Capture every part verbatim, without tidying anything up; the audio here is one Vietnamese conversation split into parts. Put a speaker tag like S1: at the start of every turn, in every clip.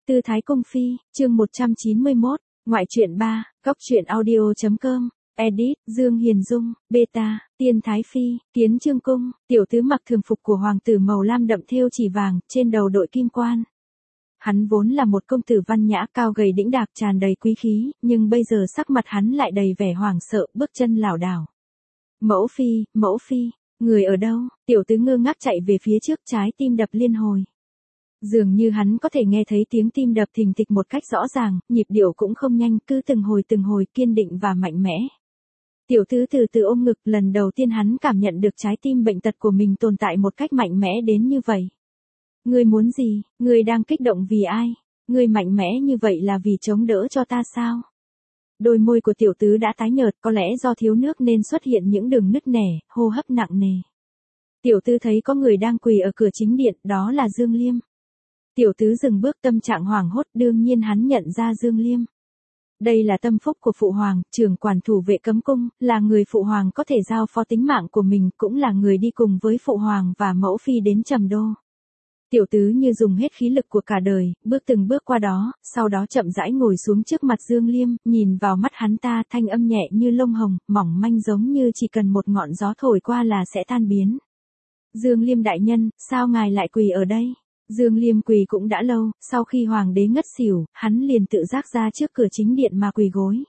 S1: Tư Thái Cung Phi, chương một trăm chín mươi mốt, ngoại truyện ba, góc truyện audio chấm com, edit, Dương Hiền Dung, beta, Tiên Thái Phi, Kiến Chương Cung, tiểu tứ mặc thường phục của hoàng tử màu lam đậm thêu chỉ vàng, trên đầu đội kim quan. Hắn vốn là một công tử văn nhã cao gầy đĩnh đạc tràn đầy quý khí, nhưng bây giờ sắc mặt hắn lại đầy vẻ hoảng sợ, bước chân lảo đảo. Mẫu Phi, Mẫu Phi, người ở đâu? Tiểu tứ ngơ ngác chạy về phía trước, trái tim đập liên hồi. Dường như hắn có thể nghe thấy tiếng tim đập thình thịch một cách rõ ràng, nhịp điệu cũng không nhanh, cứ từng hồi từng hồi kiên định và mạnh mẽ. Tiểu tứ từ từ ôm ngực, lần đầu tiên hắn cảm nhận được trái tim bệnh tật của mình tồn tại một cách mạnh mẽ đến như vậy. Ngươi muốn gì? Ngươi đang kích động vì ai? Ngươi mạnh mẽ như vậy là vì chống đỡ cho ta sao? Đôi môi của tiểu tứ đã tái nhợt, có lẽ do thiếu nước nên xuất hiện những đường nứt nẻ, hô hấp nặng nề. Tiểu tứ thấy có người đang quỳ ở cửa chính điện, đó là Dương Liêm. Tiểu tứ dừng bước, tâm trạng hoảng hốt, đương nhiên hắn nhận ra Dương Liêm. Đây là tâm phúc của phụ hoàng, trưởng quản thủ vệ cấm cung, là người phụ hoàng có thể giao phó tính mạng của mình, cũng là người đi cùng với phụ hoàng và mẫu phi đến Trầm Đô. Tiểu tứ như dùng hết khí lực của cả đời, bước từng bước qua đó, sau đó chậm rãi ngồi xuống trước mặt Dương Liêm, nhìn vào mắt hắn ta, thanh âm nhẹ như lông hồng, mỏng manh giống như chỉ cần một ngọn gió thổi qua là sẽ tan biến. Dương Liêm đại nhân, sao ngài lại quỳ ở đây? Dương Liêm quỳ cũng đã lâu, sau khi hoàng đế ngất xỉu, hắn liền tự giác ra trước cửa chính điện mà quỳ gối.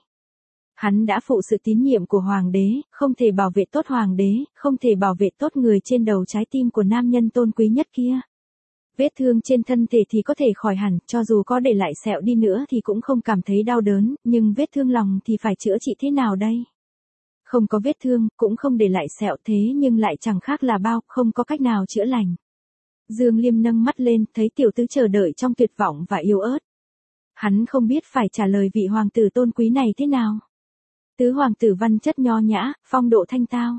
S1: Hắn đã phụ sự tín nhiệm của hoàng đế, không thể bảo vệ tốt hoàng đế, không thể bảo vệ tốt người trên đầu trái tim của nam nhân tôn quý nhất kia. Vết thương trên thân thể thì có thể khỏi hẳn, cho dù có để lại sẹo đi nữa thì cũng không cảm thấy đau đớn, nhưng vết thương lòng thì phải chữa trị thế nào đây? Không có vết thương, cũng không để lại sẹo thế nhưng lại chẳng khác là bao, không có cách nào chữa lành. Dương Liêm nâng mắt lên, thấy tiểu tứ chờ đợi trong tuyệt vọng và yếu ớt. Hắn không biết phải trả lời vị hoàng tử tôn quý này thế nào. Tứ hoàng tử văn chất nho nhã, phong độ thanh tao.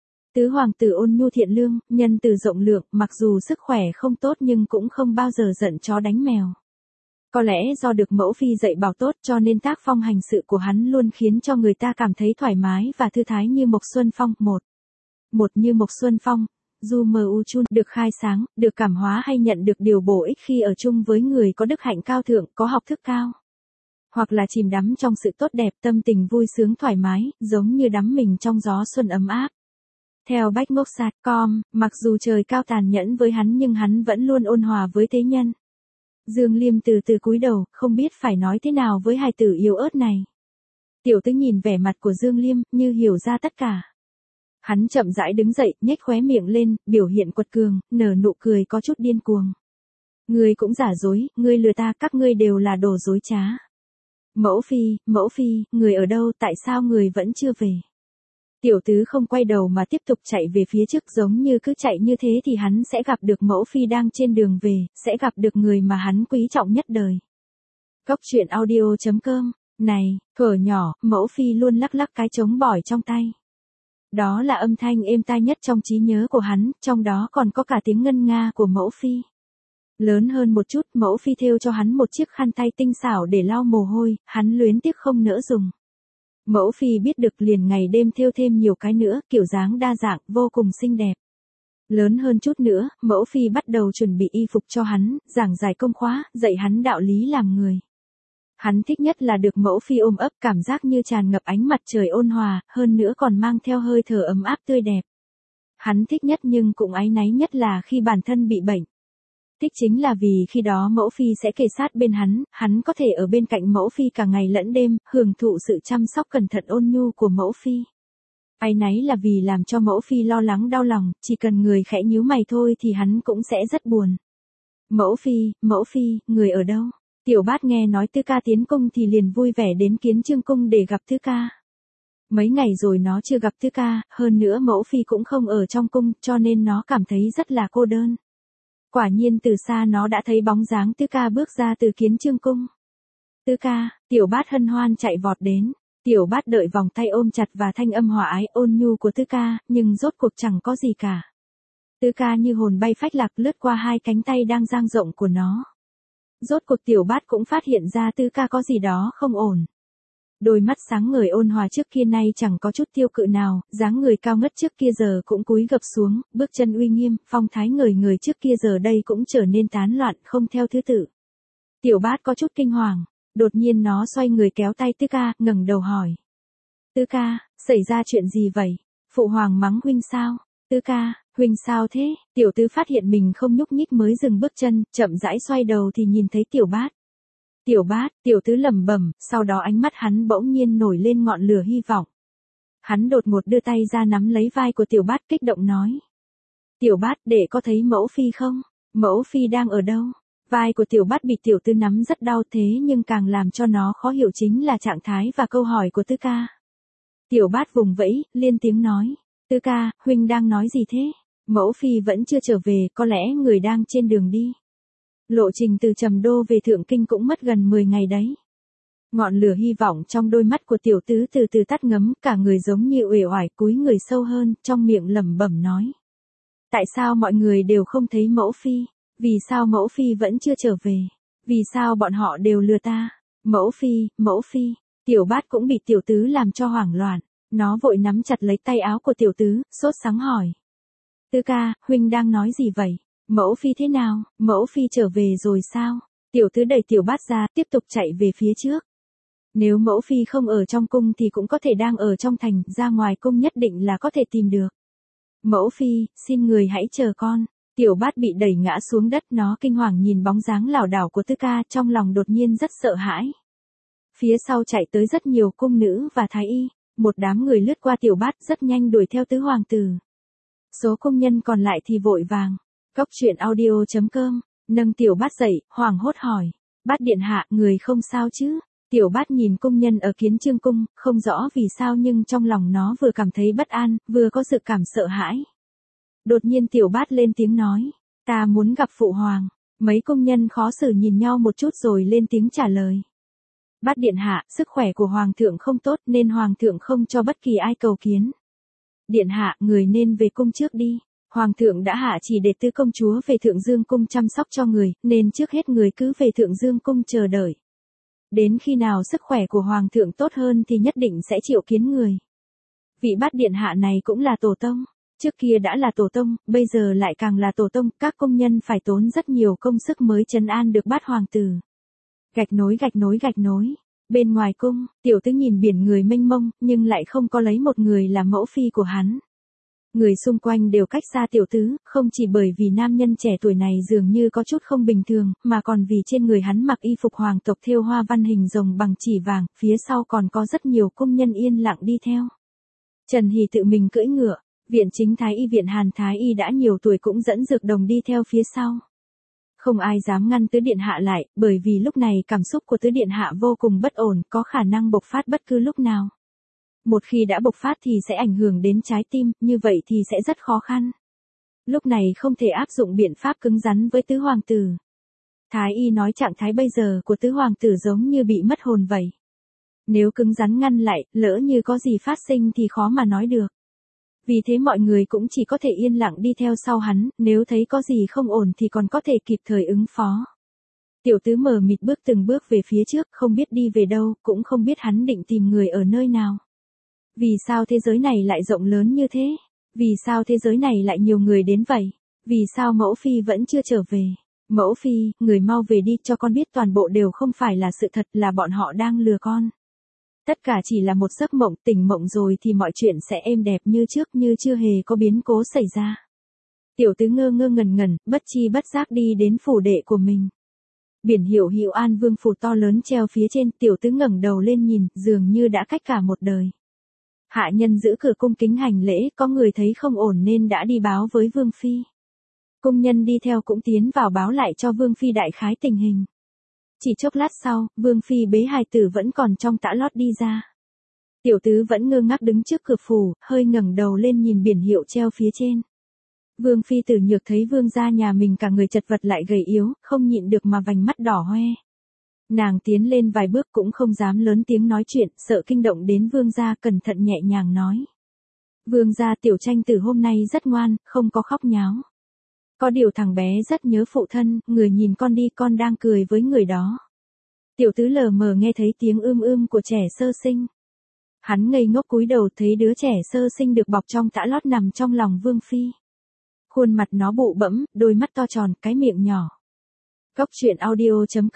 S1: Tứ hoàng tử ôn nhu thiện lương, nhân từ rộng lượng, mặc dù sức khỏe không tốt nhưng cũng không bao giờ giận chó đánh mèo. Có lẽ do được mẫu phi dạy bảo tốt cho nên tác phong hành sự của hắn luôn khiến cho người ta cảm thấy thoải mái và thư thái như Mộc Xuân Phong. Một. Một như Mộc Xuân Phong. Dù mờ u chun, được khai sáng, được cảm hóa hay nhận được điều bổ ích khi ở chung với người có đức hạnh cao thượng, có học thức cao. Hoặc là chìm đắm trong sự tốt đẹp, tâm tình vui sướng thoải mái, giống như đắm mình trong gió xuân ấm áp. Theo Bách Ngốc Sạt com, mặc dù trời cao tàn nhẫn với hắn nhưng hắn vẫn luôn ôn hòa với thế nhân. Dương Liêm từ từ cúi đầu, không biết phải nói thế nào với hài tử yếu ớt này. Tiểu tứ nhìn vẻ mặt của Dương Liêm, như hiểu ra tất cả. Hắn chậm rãi đứng dậy, nhếch khóe miệng lên, biểu hiện quật cường, nở nụ cười có chút điên cuồng. Ngươi cũng giả dối, ngươi lừa ta, các ngươi đều là đồ dối trá. Mẫu phi, mẫu phi, người ở đâu, tại sao người vẫn chưa về? Tiểu tứ không quay đầu mà tiếp tục chạy về phía trước, giống như cứ chạy như thế thì hắn sẽ gặp được mẫu phi đang trên đường về, sẽ gặp được người mà hắn quý trọng nhất đời. Góc truyện audio chấm com, này, thuở nhỏ, mẫu phi luôn lắc lắc cái trống bỏi trong tay. Đó là âm thanh êm tai nhất trong trí nhớ của hắn, trong đó còn có cả tiếng ngân nga của mẫu phi. Lớn hơn một chút, mẫu phi thêu cho hắn một chiếc khăn tay tinh xảo để lau mồ hôi, hắn luyến tiếc không nỡ dùng. Mẫu phi biết được liền ngày đêm thêu thêm nhiều cái nữa, kiểu dáng đa dạng, vô cùng xinh đẹp. Lớn hơn chút nữa, mẫu phi bắt đầu chuẩn bị y phục cho hắn, giảng giải công khóa, dạy hắn đạo lý làm người. Hắn thích nhất là được mẫu phi ôm ấp, cảm giác như tràn ngập ánh mặt trời ôn hòa, hơn nữa còn mang theo hơi thở ấm áp tươi đẹp. Hắn thích nhất nhưng cũng áy náy nhất là khi bản thân bị bệnh. Thích chính là vì khi đó mẫu phi sẽ kề sát bên hắn, hắn có thể ở bên cạnh mẫu phi cả ngày lẫn đêm, hưởng thụ sự chăm sóc cẩn thận ôn nhu của mẫu phi. Áy náy là vì làm cho mẫu phi lo lắng đau lòng, chỉ cần người khẽ nhíu mày thôi thì hắn cũng sẽ rất buồn. Mẫu phi, mẫu phi, người ở đâu? Tiểu bát nghe nói Tư ca tiến cung thì liền vui vẻ đến Kiến Chương cung để gặp Tư ca. Mấy ngày rồi nó chưa gặp Tư ca, hơn nữa mẫu phi cũng không ở trong cung, cho nên nó cảm thấy rất là cô đơn. Quả nhiên từ xa nó đã thấy bóng dáng Tư ca bước ra từ Kiến Chương cung. Tư ca, tiểu bát hân hoan chạy vọt đến. Tiểu bát đợi vòng tay ôm chặt và thanh âm hòa ái ôn nhu của Tư ca, nhưng rốt cuộc chẳng có gì cả. Tư ca như hồn bay phách lạc lướt qua hai cánh tay đang dang rộng của nó. Rốt cuộc tiểu bát cũng phát hiện ra Tư ca có gì đó không ổn. Đôi mắt sáng ngời ôn hòa trước kia nay chẳng có chút tiêu cự nào, dáng người cao ngất trước kia giờ cũng cúi gập xuống, bước chân uy nghiêm, phong thái ngời ngời trước kia giờ đây cũng trở nên tán loạn không theo thứ tự. Tiểu Bát có chút kinh hoàng, đột nhiên nó xoay người kéo tay Tứ ca, ngẩng đầu hỏi. Tứ ca, xảy ra chuyện gì vậy? Phụ hoàng mắng huynh sao? Tứ ca, huynh sao thế? Tiểu Tứ phát hiện mình không nhúc nhích mới dừng bước chân, chậm rãi xoay đầu thì nhìn thấy Tiểu Bát. Tiểu Bát, Tiểu Tứ lẩm bẩm, sau đó ánh mắt hắn bỗng nhiên nổi lên ngọn lửa hy vọng. Hắn đột ngột đưa tay ra nắm lấy vai của Tiểu Bát kích động nói. Tiểu Bát, để có thấy mẫu phi không? Mẫu phi đang ở đâu? Vai của Tiểu Bát bị Tiểu Tứ nắm rất đau thế nhưng càng làm cho nó khó hiểu chính là trạng thái và câu hỏi của Tứ ca. Tiểu Bát vùng vẫy, liên tiếng nói. Tứ ca, huynh đang nói gì thế? Mẫu phi vẫn chưa trở về, có lẽ người đang trên đường đi. Lộ trình từ Trầm Đô về Thượng Kinh cũng mất gần mười ngày đấy. Ngọn lửa hy vọng trong đôi mắt của Tiểu Tứ từ từ tắt ngấm, cả người giống như uể oải cúi người sâu hơn, trong miệng lẩm bẩm nói. Tại sao mọi người đều không thấy mẫu phi? Vì sao mẫu phi vẫn chưa trở về? Vì sao bọn họ đều lừa ta? Mẫu phi, mẫu phi. Tiểu Bát cũng bị Tiểu Tứ làm cho hoảng loạn. Nó vội nắm chặt lấy tay áo của Tiểu Tứ, sốt sắng hỏi. Tứ ca, huynh đang nói gì vậy? Mẫu phi thế nào? Mẫu phi trở về rồi sao? Tiểu Tứ đẩy Tiểu Bát ra, tiếp tục chạy về phía trước. Nếu mẫu phi không ở trong cung thì cũng có thể đang ở trong thành, ra ngoài cung nhất định là có thể tìm được. Mẫu phi, xin người hãy chờ con. Tiểu Bát bị đẩy ngã xuống đất, nó kinh hoàng nhìn bóng dáng lảo đảo của Tứ ca, trong lòng đột nhiên rất sợ hãi. Phía sau chạy tới rất nhiều cung nữ và thái y, một đám người lướt qua Tiểu Bát rất nhanh đuổi theo tứ hoàng tử. Số công nhân còn lại thì vội vàng. Cốc truyện audio chấm com, nâng Tiểu Bát dậy, hoảng hốt hỏi. Bát điện hạ, người không sao chứ? Tiểu Bát nhìn công nhân ở Kiến Chương cung, không rõ vì sao nhưng trong lòng nó vừa cảm thấy bất an, vừa có sự cảm sợ hãi. Đột nhiên Tiểu Bát lên tiếng nói, ta muốn gặp phụ hoàng. Mấy công nhân khó xử nhìn nhau một chút rồi lên tiếng trả lời. Bát điện hạ, sức khỏe của hoàng thượng không tốt nên hoàng thượng không cho bất kỳ ai cầu kiến. Điện hạ, người nên về cung trước đi. Hoàng thượng đã hạ chỉ để tứ công chúa về Thượng Dương cung chăm sóc cho người, nên trước hết người cứ về Thượng Dương cung chờ đợi. Đến khi nào sức khỏe của hoàng thượng tốt hơn thì nhất định sẽ triệu kiến người. Vị bát điện hạ này cũng là tổ tông. Trước kia đã là tổ tông, bây giờ lại càng là tổ tông, các công nhân phải tốn rất nhiều công sức mới trấn an được bát hoàng tử. Gạch nối gạch nối gạch nối. Bên ngoài cung, Tiểu Tứ nhìn biển người mênh mông, nhưng lại không có lấy một người làm mẫu phi của hắn. Người xung quanh đều cách xa Tiểu Tứ, không chỉ bởi vì nam nhân trẻ tuổi này dường như có chút không bình thường, mà còn vì trên người hắn mặc y phục hoàng tộc thêu hoa văn hình rồng bằng chỉ vàng, phía sau còn có rất nhiều công nhân yên lặng đi theo. Trần Hỷ tự mình cưỡi ngựa, viện chính thái y viện Hàn thái y đã nhiều tuổi cũng dẫn dược đồng đi theo phía sau. Không ai dám ngăn Tứ điện hạ lại, bởi vì lúc này cảm xúc của Tứ điện hạ vô cùng bất ổn, có khả năng bộc phát bất cứ lúc nào. Một khi đã bộc phát thì sẽ ảnh hưởng đến trái tim, như vậy thì sẽ rất khó khăn. Lúc này không thể áp dụng biện pháp cứng rắn với tứ hoàng tử. Thái y nói trạng thái bây giờ của tứ hoàng tử giống như bị mất hồn vậy. Nếu cứng rắn ngăn lại, lỡ như có gì phát sinh thì khó mà nói được. Vì thế mọi người cũng chỉ có thể yên lặng đi theo sau hắn, nếu thấy có gì không ổn thì còn có thể kịp thời ứng phó. Tiểu Tứ mờ mịt bước từng bước về phía trước, không biết đi về đâu, cũng không biết hắn định tìm người ở nơi nào. Vì sao thế giới này lại rộng lớn như thế? Vì sao thế giới này lại nhiều người đến vậy? Vì sao mẫu phi vẫn chưa trở về? Mẫu phi, người mau về đi, cho con biết toàn bộ đều không phải là sự thật, là bọn họ đang lừa con. Tất cả chỉ là một giấc mộng, tỉnh mộng rồi thì mọi chuyện sẽ êm đẹp như trước, như chưa hề có biến cố xảy ra. Tiểu Tứ ngơ ngơ ngẩn ngẩn, bất chi bất giác đi đến phủ đệ của mình. Biển hiệu Hữu An Vương phủ to lớn treo phía trên, Tiểu Tứ ngẩng đầu lên nhìn, dường như đã cách cả một đời. Hạ nhân giữ cửa cung kính hành lễ, có người thấy không ổn nên đã đi báo với Vương phi. Cung nhân đi theo cũng tiến vào báo lại cho Vương phi đại khái tình hình. Chỉ chốc lát sau, Vương phi bế hài tử vẫn còn trong tã lót đi ra. Tiểu Tứ vẫn ngơ ngác đứng trước cửa phủ, hơi ngẩng đầu lên nhìn biển hiệu treo phía trên. Vương phi Tử Nhược thấy vương gia nhà mình cả người chật vật lại gầy yếu, không nhịn được mà vành mắt đỏ hoe. Nàng tiến lên vài bước cũng không dám lớn tiếng nói chuyện, sợ kinh động đến vương gia, cẩn thận nhẹ nhàng nói. Vương gia, Tiểu Tranh Tử hôm nay rất ngoan, không có khóc nháo. Có điều thằng bé rất nhớ phụ thân, người nhìn con đi, con đang cười với người đó. Tiểu Tứ lờ mờ nghe thấy tiếng ưm ưm của trẻ sơ sinh. Hắn ngây ngốc cúi đầu thấy đứa trẻ sơ sinh được bọc trong tã lót nằm trong lòng Vương phi. Khuôn mặt nó bụ bẫm, đôi mắt to tròn, cái miệng nhỏ. Cốc truyện audio chấm com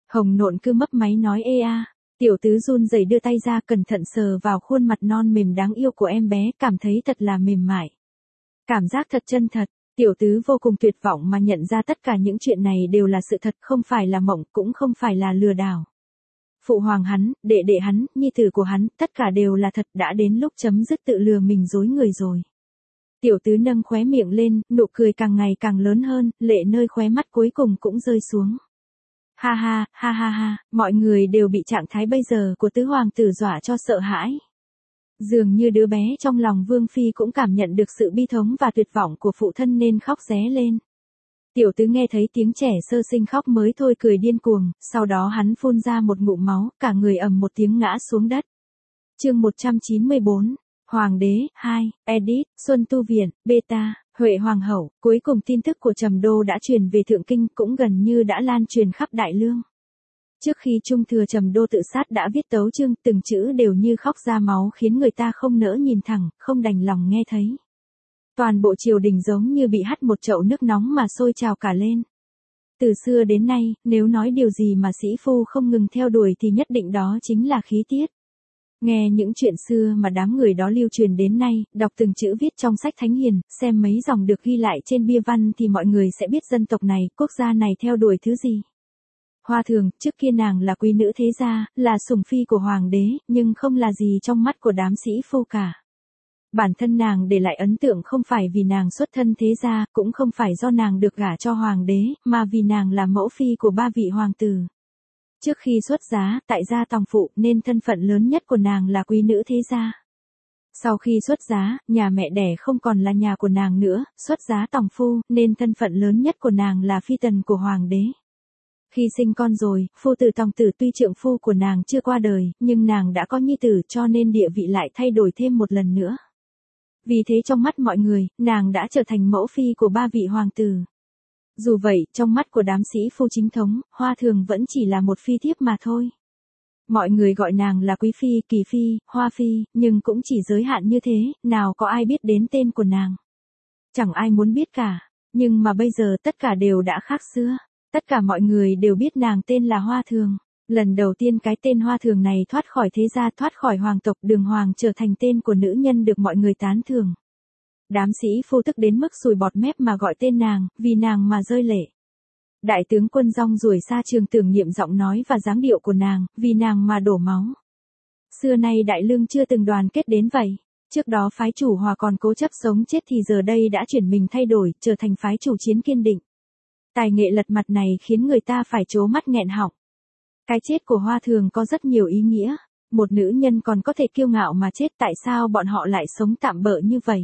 S1: Hồng Nộn cứ mấp máy nói ê a. Tiểu tứ run rẩy đưa tay ra cẩn thận sờ vào khuôn mặt non mềm đáng yêu của em bé, cảm thấy thật là mềm mại. Cảm giác thật chân thật, tiểu tứ vô cùng tuyệt vọng mà nhận ra tất cả những chuyện này đều là sự thật, không phải là mộng, cũng không phải là lừa đảo. Phụ hoàng hắn, đệ đệ hắn, nhi tử của hắn, tất cả đều là thật, đã đến lúc chấm dứt tự lừa mình dối người rồi. Tiểu tứ nâng khóe miệng lên, nụ cười càng ngày càng lớn hơn, lệ nơi khóe mắt cuối cùng cũng rơi xuống. Ha ha, ha ha ha, mọi người đều bị trạng thái bây giờ của tứ hoàng tử dọa cho sợ hãi. Dường như đứa bé trong lòng Vương Phi cũng cảm nhận được sự bi thống và tuyệt vọng của phụ thân nên khóc ré lên. Tiểu tứ nghe thấy tiếng trẻ sơ sinh khóc mới thôi cười điên cuồng, sau đó hắn phun ra một ngụm máu, cả người ầm một tiếng ngã xuống đất. Chương một trăm chín mươi bốn, Hoàng đế, hai, Edit, Xuân Tu Viện, Beta, Huệ Hoàng hậu, cuối cùng tin tức của Trầm Đô đã truyền về Thượng Kinh, cũng gần như đã lan truyền khắp Đại Lương. Trước khi Trung thừa Trầm Đô tự sát đã viết tấu chương, từng chữ đều như khóc ra máu khiến người ta không nỡ nhìn thẳng, không đành lòng nghe thấy. Toàn bộ triều đình giống như bị hắt một chậu nước nóng mà sôi trào cả lên. Từ xưa đến nay, nếu nói điều gì mà sĩ phu không ngừng theo đuổi thì nhất định đó chính là khí tiết. Nghe những chuyện xưa mà đám người đó lưu truyền đến nay, đọc từng chữ viết trong sách Thánh Hiền, xem mấy dòng được ghi lại trên bia văn thì mọi người sẽ biết dân tộc này, quốc gia này theo đuổi thứ gì. Hoa Thường, trước kia nàng là quý nữ thế gia, là sủng phi của hoàng đế, nhưng không là gì trong mắt của đám sĩ phu cả. Bản thân nàng để lại ấn tượng không phải vì nàng xuất thân thế gia, cũng không phải do nàng được gả cho hoàng đế, mà vì nàng là mẫu phi của ba vị hoàng tử. Trước khi xuất giá, tại gia tòng phụ nên thân phận lớn nhất của nàng là quý nữ thế gia. Sau khi xuất giá, nhà mẹ đẻ không còn là nhà của nàng nữa, xuất giá tòng phu, nên thân phận lớn nhất của nàng là phi tần của hoàng đế. Khi sinh con rồi, phu tử tòng tử tuy trượng phu của nàng chưa qua đời, nhưng nàng đã có nhi tử cho nên địa vị lại thay đổi thêm một lần nữa. Vì thế trong mắt mọi người, nàng đã trở thành mẫu phi của ba vị hoàng tử. Dù vậy, trong mắt của đám sĩ phu chính thống, Hoa Thường vẫn chỉ là một phi thiếp mà thôi. Mọi người gọi nàng là quý phi, kỳ phi, hoa phi, nhưng cũng chỉ giới hạn như thế, nào có ai biết đến tên của nàng. Chẳng ai muốn biết cả, nhưng mà bây giờ tất cả đều đã khác xưa. Tất cả mọi người đều biết nàng tên là Hoa Thường. Lần đầu tiên cái tên Hoa Thường này thoát khỏi thế gia, thoát khỏi hoàng tộc Đường Hoàng trở thành tên của nữ nhân được mọi người tán thưởng. Đám sĩ phu tức đến mức sùi bọt mép mà gọi tên nàng, vì nàng mà rơi lệ. Đại tướng quân Rong Ruổi Sa Trường tưởng niệm giọng nói và dáng điệu của nàng, vì nàng mà đổ máu. Xưa nay Đại Lương chưa từng đoàn kết đến vậy. Trước đó phái chủ hòa còn cố chấp sống chết thì giờ đây đã chuyển mình thay đổi, trở thành phái chủ chiến kiên định. Tài nghệ lật mặt này khiến người ta phải trố mắt nghẹn họng. Cái chết của Hoa Thường có rất nhiều ý nghĩa. Một nữ nhân còn có thể kiêu ngạo mà chết, tại sao bọn họ lại sống tạm bợ như vậy?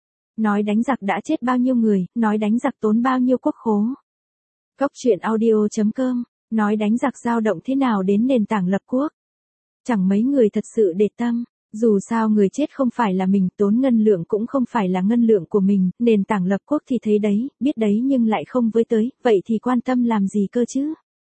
S1: Nói đánh giặc đã chết bao nhiêu người, nói đánh giặc tốn bao nhiêu quốc khố. Cốc truyện audio chấm com, nói đánh giặc dao động thế nào đến nền tảng lập quốc. Chẳng mấy người thật sự để tâm, dù sao người chết không phải là mình, tốn ngân lượng cũng không phải là ngân lượng của mình, nền tảng lập quốc thì thấy đấy, biết đấy nhưng lại không với tới, vậy thì quan tâm làm gì cơ chứ?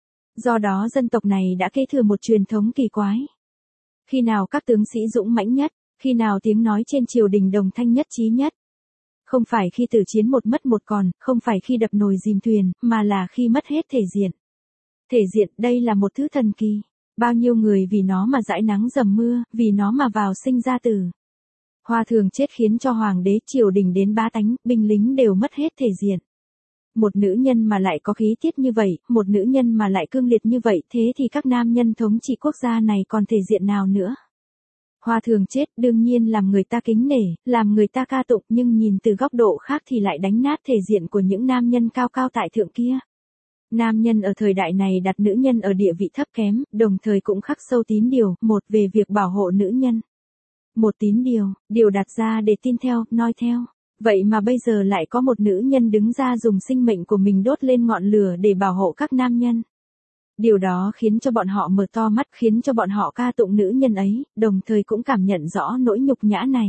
S1: Do đó dân tộc này đã kế thừa một truyền thống kỳ quái. Khi nào các tướng sĩ dũng mãnh nhất, khi nào tiếng nói trên triều đình đồng thanh nhất trí nhất. Không phải khi tử chiến một mất một còn, không phải khi đập nồi dìm thuyền, mà là khi mất hết thể diện. Thể diện, đây là một thứ thần kỳ. Bao nhiêu người vì nó mà dãi nắng dầm mưa, vì nó mà vào sinh ra tử. Hoa Thường chết khiến cho hoàng đế, triều đình đến bá tánh, binh lính đều mất hết thể diện. Một nữ nhân mà lại có khí tiết như vậy, một nữ nhân mà lại cương liệt như vậy, thế thì các nam nhân thống trị quốc gia này còn thể diện nào nữa? Hoa Thường chết đương nhiên làm người ta kính nể, làm người ta ca tụng, nhưng nhìn từ góc độ khác thì lại đánh nát thể diện của những nam nhân cao cao tại thượng kia. Nam nhân ở thời đại này đặt nữ nhân ở địa vị thấp kém, đồng thời cũng khắc sâu tín điều, một về việc bảo hộ nữ nhân. Một tín điều, điều đặt ra để tin theo, noi theo. Vậy mà bây giờ lại có một nữ nhân đứng ra dùng sinh mệnh của mình đốt lên ngọn lửa để bảo hộ các nam nhân. Điều đó khiến cho bọn họ mở to mắt, khiến cho bọn họ ca tụng nữ nhân ấy, đồng thời cũng cảm nhận rõ nỗi nhục nhã này.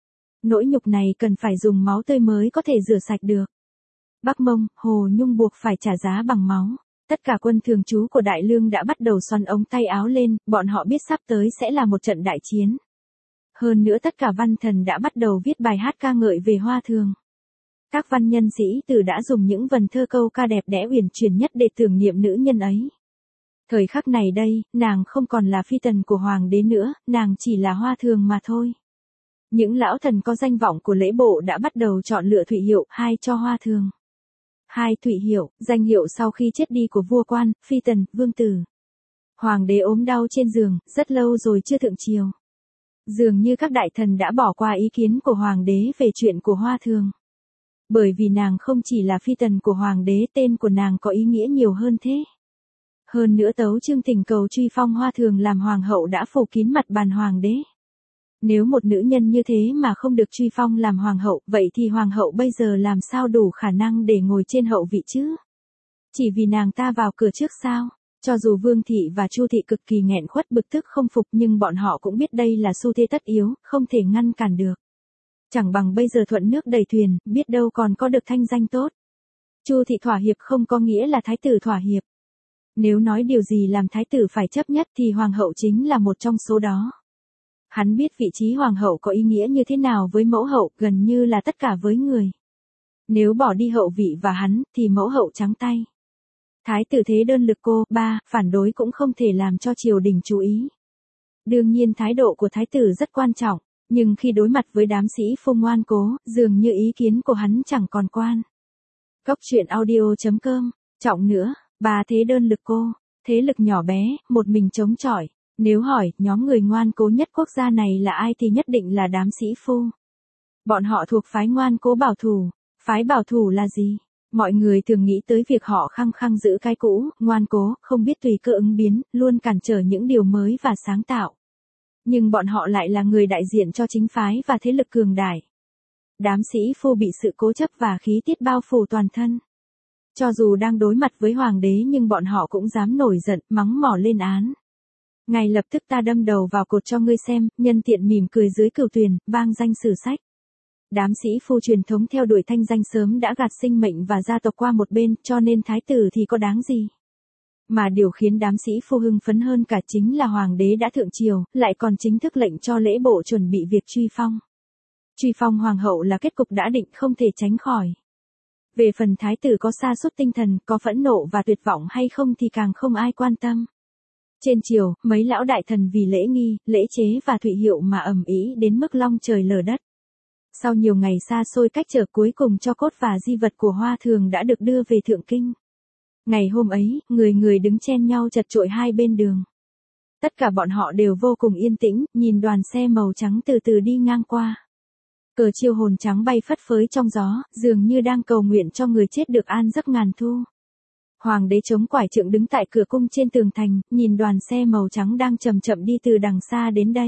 S1: Nỗi nhục này cần phải dùng máu tươi mới có thể rửa sạch được. Bắc Mông, Hồ Nhung buộc phải trả giá bằng máu. Tất cả quân thường trú của Đại Lương đã bắt đầu xoăn ống tay áo lên, bọn họ biết sắp tới sẽ là một trận đại chiến. Hơn nữa tất cả văn thần đã bắt đầu viết bài hát ca ngợi về Hoa Thường. Các văn nhân sĩ tử đã dùng những vần thơ câu ca đẹp đẽ uyển chuyển nhất để tưởng niệm nữ nhân ấy. Thời khắc này đây, nàng không còn là phi tần của hoàng đế nữa, nàng chỉ là hoa thường mà thôi. Những lão thần có danh vọng của lễ bộ đã bắt đầu chọn lựa Thụy Hiệu, hai cho hoa thường. Hai Thụy Hiệu, danh hiệu sau khi chết đi của vua quan, phi tần, vương tử. Hoàng đế ốm đau trên giường, rất lâu rồi chưa thượng triều. Dường như các đại thần đã bỏ qua ý kiến của hoàng đế về chuyện của hoa thường. Bởi vì nàng không chỉ là phi tần của hoàng đế, tên của nàng có ý nghĩa nhiều hơn thế. Hơn nữa tấu chương thỉnh cầu truy phong hoa thường làm hoàng hậu đã phủ kín mặt bàn hoàng đế. Nếu một nữ nhân như thế mà không được truy phong làm hoàng hậu, vậy thì hoàng hậu bây giờ làm sao đủ khả năng để ngồi trên hậu vị chứ? Chỉ vì nàng ta vào cửa trước sao? Cho dù Vương thị và Chu thị cực kỳ nghẹn khuất bực tức không phục, nhưng bọn họ cũng biết đây là xu thế tất yếu, không thể ngăn cản được. Chẳng bằng bây giờ thuận nước đẩy thuyền, biết đâu còn có được thanh danh tốt. Chu thị thỏa hiệp không có nghĩa là thái tử thỏa hiệp. Nếu nói điều gì làm thái tử phải chấp nhất thì hoàng hậu chính là một trong số đó. Hắn biết vị trí hoàng hậu có ý nghĩa như thế nào với mẫu hậu, gần như là tất cả với người. Nếu bỏ đi hậu vị và hắn, thì mẫu hậu trắng tay. Thái tử thế đơn lực cô, ba, phản đối cũng không thể làm cho triều đình chú ý. Đương nhiên thái độ của thái tử rất quan trọng, nhưng khi đối mặt với đám sĩ phu ngoan cố, dường như ý kiến của hắn chẳng còn quan. Cốc truyện audio chấm com, trọng nữa, ba thế đơn lực cô, thế lực nhỏ bé, một mình chống chọi. Nếu hỏi, nhóm người ngoan cố nhất quốc gia này là ai thì nhất định là đám sĩ phu. Bọn họ thuộc phái ngoan cố bảo thủ. Phái bảo thủ là gì? Mọi người thường nghĩ tới việc họ khăng khăng giữ cái cũ, ngoan cố, không biết tùy cơ ứng biến, luôn cản trở những điều mới và sáng tạo. Nhưng bọn họ lại là người đại diện cho chính phái và thế lực cường đại. Đám sĩ phu bị sự cố chấp và khí tiết bao phủ toàn thân. Cho dù đang đối mặt với hoàng đế nhưng bọn họ cũng dám nổi giận, mắng mỏ lên án. Ngay lập tức ta đâm đầu vào cột cho ngươi xem, nhân tiện mỉm cười dưới cửu tuyền, vang danh sử sách. Đám sĩ phu truyền thống theo đuổi thanh danh sớm đã gạt sinh mệnh và gia tộc qua một bên, cho nên thái tử thì có đáng gì. Mà điều khiến đám sĩ phu hưng phấn hơn cả chính là hoàng đế đã thượng triều, lại còn chính thức lệnh cho lễ bộ chuẩn bị việc truy phong. Truy phong hoàng hậu là kết cục đã định không thể tránh khỏi. Về phần thái tử có sa sút tinh thần, có phẫn nộ và tuyệt vọng hay không thì càng không ai quan tâm. Trên triều, mấy lão đại thần vì lễ nghi, lễ chế và Thụy Hiệu mà ầm ĩ đến mức long trời lở đất. Sau nhiều ngày xa xôi cách trở, cuối cùng cho cốt và di vật của hoa thường đã được đưa về Thượng Kinh. Ngày hôm ấy, người người đứng chen nhau chật chội hai bên đường. Tất cả bọn họ đều vô cùng yên tĩnh, nhìn đoàn xe màu trắng từ từ đi ngang qua. Cờ chiêu hồn trắng bay phất phới trong gió, dường như đang cầu nguyện cho người chết được an giấc ngàn thu. Hoàng đế chống quải trượng đứng tại cửa cung trên tường thành, nhìn đoàn xe màu trắng đang chậm chậm đi từ đằng xa đến đây.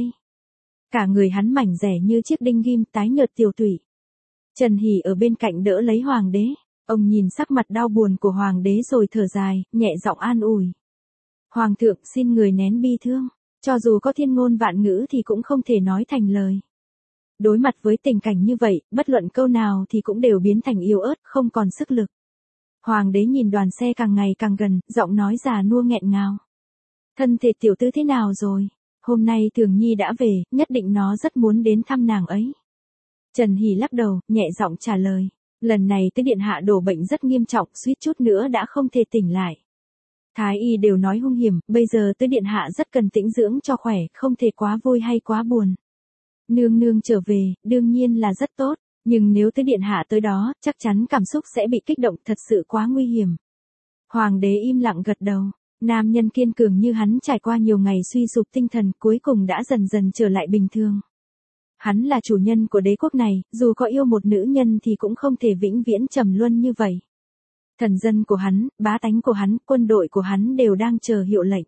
S1: Cả người hắn mảnh rẻ như chiếc đinh ghim, tái nhợt tiều tụy. Trần Hỷ ở bên cạnh đỡ lấy hoàng đế. Ông nhìn sắc mặt đau buồn của hoàng đế rồi thở dài, nhẹ giọng an ủi. Hoàng thượng xin người nén bi thương, cho dù có thiên ngôn vạn ngữ thì cũng không thể nói thành lời. Đối mặt với tình cảnh như vậy, bất luận câu nào thì cũng đều biến thành yếu ớt, không còn sức lực. Hoàng đế nhìn đoàn xe càng ngày càng gần, giọng nói già nua nghẹn ngào. Thân thể tiểu tư thế nào rồi? Hôm nay Thường Nhi đã về, nhất định nó rất muốn đến thăm nàng ấy. Trần Hỷ lắc đầu, nhẹ giọng trả lời. Lần này Tứ điện hạ đổ bệnh rất nghiêm trọng, suýt chút nữa đã không thể tỉnh lại. Thái y đều nói hung hiểm, bây giờ Tứ điện hạ rất cần tĩnh dưỡng cho khỏe, không thể quá vui hay quá buồn. Nương nương trở về, đương nhiên là rất tốt, nhưng nếu Tứ điện hạ tới đó, chắc chắn cảm xúc sẽ bị kích động, thật sự quá nguy hiểm. Hoàng đế im lặng gật đầu. Nam nhân kiên cường như hắn trải qua nhiều ngày suy sụp tinh thần, cuối cùng đã dần dần trở lại bình thường. Hắn là chủ nhân của đế quốc này, dù có yêu một nữ nhân thì cũng không thể vĩnh viễn trầm luân như vậy. Thần dân của hắn, bá tánh của hắn, quân đội của hắn đều đang chờ hiệu lệnh.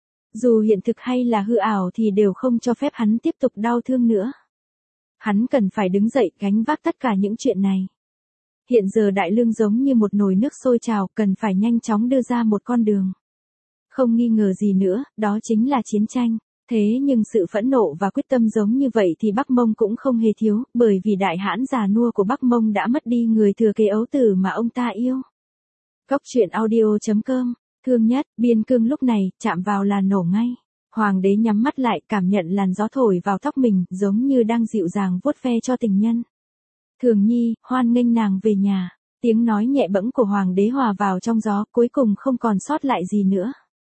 S1: Dù hiện thực hay là hư ảo thì đều không cho phép hắn tiếp tục đau thương nữa. Hắn cần phải đứng dậy gánh vác tất cả những chuyện này. Hiện giờ đại lương giống như một nồi nước sôi trào, cần phải nhanh chóng đưa ra một con đường. Không nghi ngờ gì nữa, đó chính là chiến tranh. Thế nhưng sự phẫn nộ và quyết tâm giống như vậy thì Bắc Mông cũng không hề thiếu, bởi vì đại hãn già nua của Bắc Mông đã mất đi người thừa kế ấu tử mà ông ta yêu. Cốc truyện audio chấm com, thương nhất, biên cương lúc này, chạm vào là nổ ngay. Hoàng đế nhắm mắt lại, cảm nhận làn gió thổi vào tóc mình, giống như đang dịu dàng vuốt ve cho tình nhân. Thường Nhi, hoan nghênh nàng về nhà. Tiếng nói nhẹ bẫng của hoàng đế hòa vào trong gió, cuối cùng không còn sót lại gì nữa.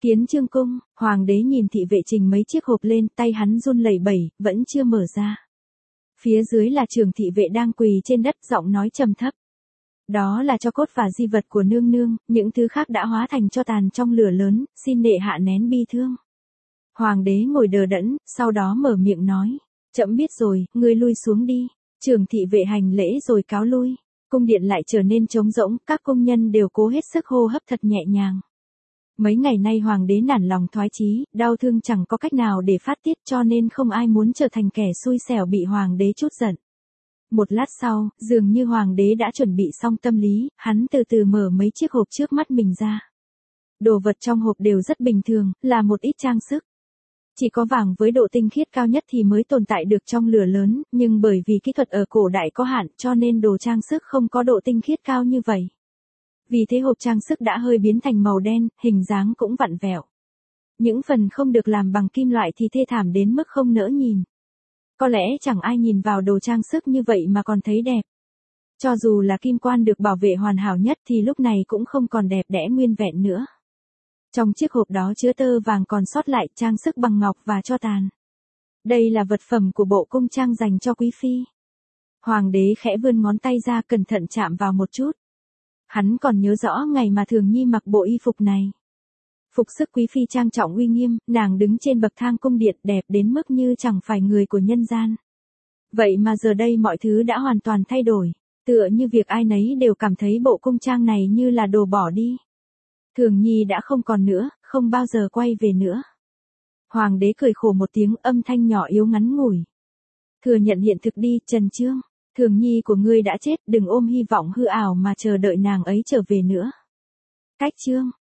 S1: Kiến Chương cung, hoàng đế nhìn thị vệ trình mấy chiếc hộp lên, tay hắn run lẩy bẩy, vẫn chưa mở ra. Phía dưới là trưởng thị vệ đang quỳ trên đất, giọng nói trầm thấp. Đó là tro cốt và di vật của nương nương, những thứ khác đã hóa thành tro tàn trong lửa lớn, xin nệ hạ nén bi thương. Hoàng đế ngồi đờ đẫn, sau đó mở miệng nói. Trẫm biết rồi, ngươi lui xuống đi. Trưởng thị vệ hành lễ rồi cáo lui. Cung điện lại trở nên trống rỗng, các công nhân đều cố hết sức hô hấp thật nhẹ nhàng. Mấy ngày nay hoàng đế nản lòng thoái chí, đau thương chẳng có cách nào để phát tiết, cho nên không ai muốn trở thành kẻ xui xẻo bị hoàng đế trút giận. Một lát sau, dường như hoàng đế đã chuẩn bị xong tâm lý, hắn từ từ mở mấy chiếc hộp trước mắt mình ra. Đồ vật trong hộp đều rất bình thường, là một ít trang sức. Chỉ có vàng với độ tinh khiết cao nhất thì mới tồn tại được trong lửa lớn, nhưng bởi vì kỹ thuật ở cổ đại có hạn cho nên đồ trang sức không có độ tinh khiết cao như vậy. Vì thế hộp trang sức đã hơi biến thành màu đen, hình dáng cũng vặn vẹo. Những phần không được làm bằng kim loại thì thê thảm đến mức không nỡ nhìn. Có lẽ chẳng ai nhìn vào đồ trang sức như vậy mà còn thấy đẹp. Cho dù là kim quan được bảo vệ hoàn hảo nhất thì lúc này cũng không còn đẹp đẽ nguyên vẹn nữa. Trong chiếc hộp đó chứa tơ vàng còn sót lại, trang sức bằng ngọc và tro tàn. Đây là vật phẩm của bộ cung trang dành cho quý phi. Hoàng đế khẽ vươn ngón tay ra cẩn thận chạm vào một chút. Hắn còn nhớ rõ ngày mà Thường Nhi mặc bộ y phục này. Phục sức quý phi trang trọng uy nghiêm, nàng đứng trên bậc thang cung điện đẹp đến mức như chẳng phải người của nhân gian. Vậy mà giờ đây mọi thứ đã hoàn toàn thay đổi, tựa như việc ai nấy đều cảm thấy bộ cung trang này như là đồ bỏ đi. Thường Nhi đã không còn nữa, không bao giờ quay về nữa. Hoàng đế cười khổ một tiếng, âm thanh nhỏ yếu ngắn ngủi. Thừa nhận hiện thực đi, Trần Chương. Thường Nhi của ngươi đã chết, đừng ôm hy vọng hư ảo mà chờ đợi nàng ấy trở về nữa. Cách chương.